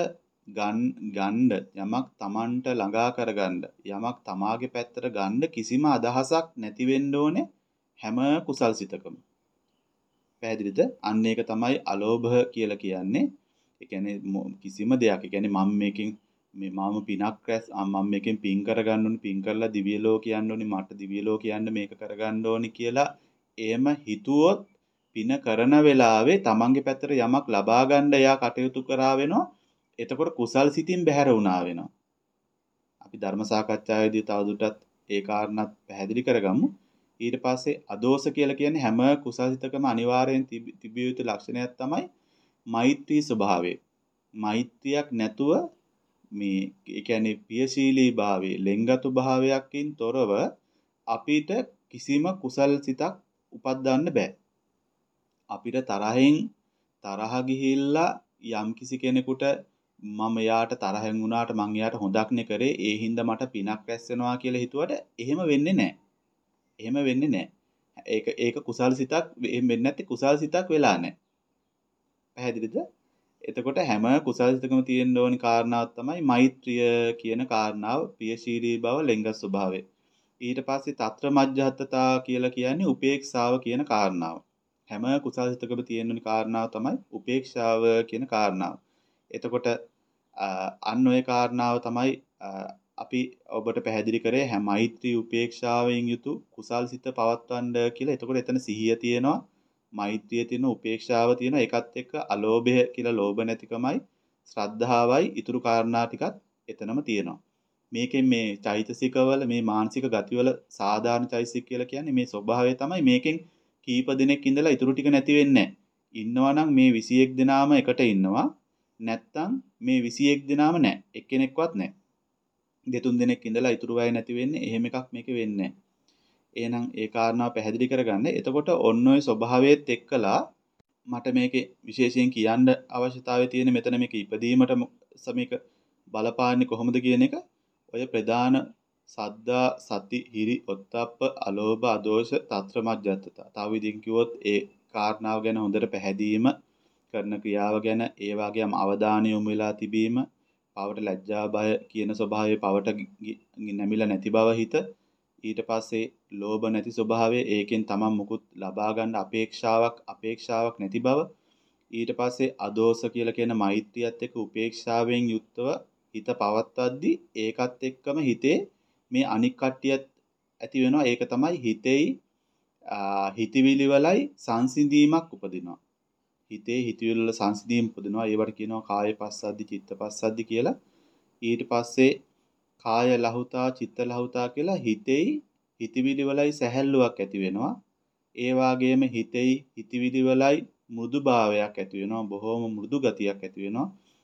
ගන්න යමක් තමන්ට ළඟා කරගන්න යමක් තමාගේ පැත්තට ගන්න කිසිම අදහසක් නැති වෙන්න ඕනේ හැම කුසල්සිතකම. පැහැදිලිද? අන්න ඒක තමයි අලෝභ කියලා කියන්නේ. ඒ කියන්නේ කිසිම දෙයක්. ඒ කියන්නේ මම මේකෙන් මේ මම පිනක් රැස් මම මේකෙන් පින් කරගන්න ඕනේ පින් කරලා දිව්‍ය ලෝක යන්න ඕනේ මට දිව්‍ය ලෝක යන්න මේක කරගන්න ඕනේ කියලා එහෙම හිතුවොත් පින කරන වෙලාවේ තමන්ගේ පැත්තට යමක් ලබා ගන්න එයා කටයුතු කරා වෙනවා. එතකොට කුසල් සිතින් බැහැර වුණා වෙනවා. අපි ධර්ම සාකච්ඡාවේදී තවදුරටත් ඒ කාරණාත් පැහැදිලි කරගමු. ඊට පස්සේ අදෝස කියලා කියන්නේ හැම කුසල් සිතකම අනිවාර්යෙන් තිබිය යුතු ලක්ෂණයක් තමයි මෛත්‍රී ස්වභාවය. මෛත්‍රියක් නැතුව මේ ඒ කියන්නේ පියශීලී භාවයේ ලෙන්ගතු භාවයකින් තොරව අපිට කිසිම කුසල් සිතක් උපද්දවන්න බෑ. අපිට තරහෙන් තරහ ගිහිල්ලා යම් කිසි කෙනෙකුට මම යාට තරහෙන් වුණාට මං යාට හොදක්නේ කරේ ඒ හින්දා මට පිනක් රැස් වෙනවා කියලා හිතුවට එහෙම වෙන්නේ නැහැ. එහෙම වෙන්නේ නැහැ. ඒක ඒක කුසල් සිතක් එහෙම වෙන්නේ නැති කුසල් සිතක් වෙලා නැහැ. පැහැදිලිද? එතකොට හැම කුසල් සිතකම තියෙන්න ඕනි කාරණාවක් තමයි මෛත්‍රිය කියන කාරණාව, ප්‍රියශීලී බව, ලෙංගස් ස්වභාවය. ඊට පස්සේ తත්‍ර මජ්ජහත්තතා කියලා කියන්නේ උපේක්ෂාව කියන කාරණාව. හැම කුසල් සිතකම තියෙන්න ඕනි කාරණාව තමයි උපේක්ෂාව කියන කාරණාව. එතකොට අන්න ඔය කාරණාව තමයි අපි ඔබට පැහැදිලි කරේ හැම මෛත්‍රී උපේක්ෂාවෙන් යුතු කුසල් සිත පවත්වන්න කියලා. එතකොට එතන සිහිය තියෙනවා, මෛත්‍රිය තියෙනවා, උපේක්ෂාව තියෙනවා. ඒකත් එක්ක අලෝභය කියලා ලෝභ නැතිකමයි, ශ්‍රද්ධාවයි, ඊතුරු කාරණා ටිකත් එතනම තියෙනවා. මේකෙන් මේ චෛතසිකවල මේ මානසික ගතිවල සාධාරණ චෛතසික කියලා කියන්නේ මේ ස්වභාවය තමයි. මේකෙන් කීප දිනක් ඉඳලා ඊතුරු ටික නැති වෙන්නේ නැහැ. ඉන්නවා නම් මේ විසි එක් දිනාම එකට ඉන්නවා. නැත්තම් මේ විසි එක් දිනාම නැහැ. එක්කෙනෙක්වත් නැහැ. දෙතුන් දිනක් ඉඳලා ඊතුරු වෙයි නැති වෙන්නේ. එහෙම එකක් මේකේ වෙන්නේ නැහැ. එහෙනම් ඒ කාරණාව පැහැදිලි කරගන්න. එතකොට ඔන්න ඔය ස්වභාවයත් එක්කලා මට මේකේ විශේෂයෙන් කියන්න අවශ්‍යතාවය තියෙන මෙතන මේක ඉපදීමට සමීක බලපාන්නේ කොහොමද කියන එක ඔය ප්‍රධාන සද්දා සති හිරි ඔත්තප්ප අලෝභ අදෝෂ తත්‍ර මජ්ජත්තතා. තව විදිහකින් කිව්වොත් ඒ කාරණාව ගැන හොඳට පැහැදීම කරන ක්‍රියාව ගැන ඒ වගේම අවධානය යොමු වෙලා තිබීම, පවට ලැජ්ජා බය කියන ස්වභාවයේ පවට නැමිලා නැති බව හිත, ඊට පස්සේ ලෝභ නැති ස්වභාවය, ඒකෙන් තමන් මුකුත් ලබා ගන්න අපේක්ෂාවක් අපේක්ෂාවක් නැති බව, ඊට පස්සේ අදෝස කියලා කියන මෛත්‍රියත් එක්ක උපේක්ෂාවෙන් යුක්තව හිත පවත්වද්දි ඒකත් එක්කම හිතේ මේ අනික් කට්ටියත් ඇති වෙනවා. ඒක තමයි හිතේයි හිතවිලි වලයි සංසිඳීමක් උපදිනවා. හිතේ හිතවිලි වල සංසිඳීම උපදිනවා. ඒවට කියනවා කාය පස්සද්දි චිත්ත පස්සද්දි කියලා. ඊට පස්සේ කාය ලහුතා චිත්ත ලහුතා කියලා හිතේයි හිතවිලි වලයි සැහැල්ලුවක් ඇති වෙනවා. ඒ වගේම හිතේයි හිතවිලි වලයි මෘදු භාවයක් ඇති වෙනවා. බොහොම මෘදු ගතියක් ඇති වෙනවා.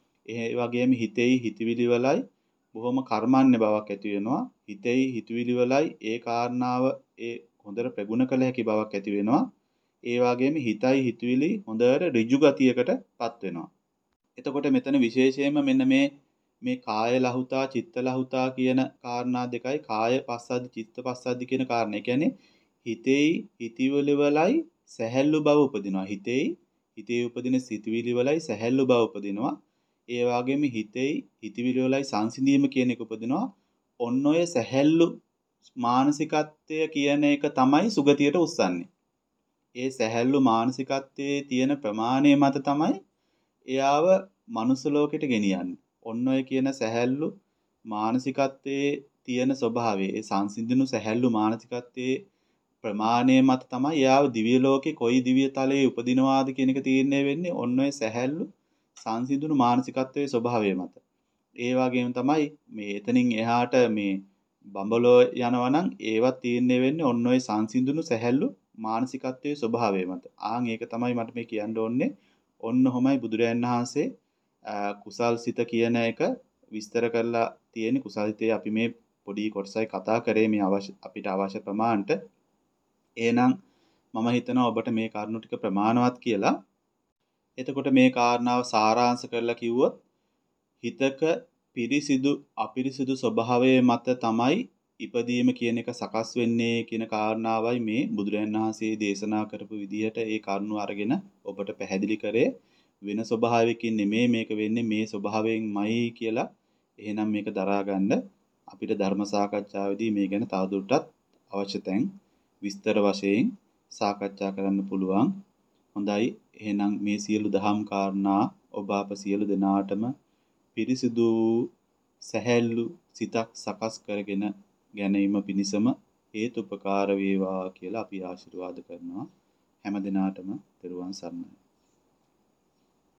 ඒ වගේම හිතේයි හිතවිලි වලයි බොහොම කර්මන්නේ බවක් ඇති වෙනවා. හිතේයි හිතවිලි වලයි ඒ කාරණාව ඒ හොඳට ප්‍රගුණ කළ හැකි බවක් ඇති වෙනවා. ඒ වගේම හිතයි හිතවිලි හොඳට ඍජු ගතියකටපත් වෙනවා. එතකොට මෙතන විශේෂයෙන්ම මෙන්න මේ මේ කාය ලහුතා චිත්ත ලහුතා කියන කාරණා දෙකයි කාය පස්සද්දි චිත්ත පස්සද්දි කියන කාරණා. ඒ කියන්නේ හිතේයි හිතවිලි වලයි සැහැල්ලු බව උපදිනවා. හිතේයි හිතේ උපදින සිතවිලි වලයි සැහැල්ලු බව උපදිනවා. ඒ වගේම හිතේයි හිතවිලි වලයි සංසිඳීම කියන එක උපදිනවා. ඔන්න ඔය සැහැල්ලු මානසිකත්වය කියන එක තමයි සුගතියට උස්සන්නේ. ඒ සැහැල්ලු මානසිකත්වයේ තියෙන ප්‍රමාණය මත තමයි එයාව මනුස්ස ලෝකෙට ගෙනියන්නේ. ඔන්න ඔය කියන සැහැල්ලු මානසිකත්වයේ තියෙන ස්වභාවය, ඒ සංසිඳුණු සැහැල්ලු මානසිකත්වයේ ප්‍රමාණය මත තමයි එයාව දිව්‍ය ලෝකේ කොයි දිව්‍ය තලයේ උපදිනවාද කියන එක තීරණය වෙන්නේ ඔන්න ඔය සැහැල්ලු සංසිඳුණු මානසිකත්වයේ ස්වභාවය මත. ඒ වගේම තමයි මේ එතනින් එහාට මේ බඹලෝ යනවා නම් ඒවත් තීරණය වෙන්නේ ඔන්න ඔය සංසිඳුණු සැහැල්ලු මානසිකත්වයේ ස්වභාවය මත. ආන් ඒක තමයි මට මේ කියන්න ඕනේ. ඔන්න ඔහොමයි බුදුරයන් වහන්සේ කුසල් සිත කියන එක විස්තර කරලා තියෙන. කුසල් සිතේ අපි මේ පොඩි කොටසයි කතා කරේ මේ අවශ්‍ය අපිට අවශ්‍ය ප්‍රමාණයට. එහෙනම් මම හිතනවා ඔබට මේ කරුණු ටික ප්‍රමාණවත් කියලා. එතකොට මේ කාරණාව සාරාංශ කරලා කිව්වොත් හිතක පිරිසිදු අපිරිසිදු ස්වභාවයේ මත තමයි ඉපදීම කියන එක සකස් වෙන්නේ කියන කාරණාවයි මේ බුදුරජාණන් වහන්සේ දේශනා කරපු විදිහට ඒ කරුණු අරගෙන ඔබට පැහැදිලි කරේ. වෙන ස්වභාවයකින් නෙමෙයි මේක වෙන්නේ, මේ ස්වභාවයෙන්මයි කියලා. එහෙනම් මේක දරා ගන්න අපිට ධර්ම සාකච්ඡාවේදී මේ ගැන තවදුරටත් අවශ්‍ය තැන් විස්තර වශයෙන් සාකච්ඡා කරන්න පුළුවන්. හොඳයි. එහෙනම් මේ සියලු දහම් කාරණා ඔබ අප සියලු දෙනාටම පිරිසිදු සැහැල්ලු සිතක් සකස් කරගෙන ගැනීම පිණිසම හේතුපකාර වේවා කියලා අපි ආශිර්වාද කරනවා. හැම දිනාටම තෙරුවන් සරණයි.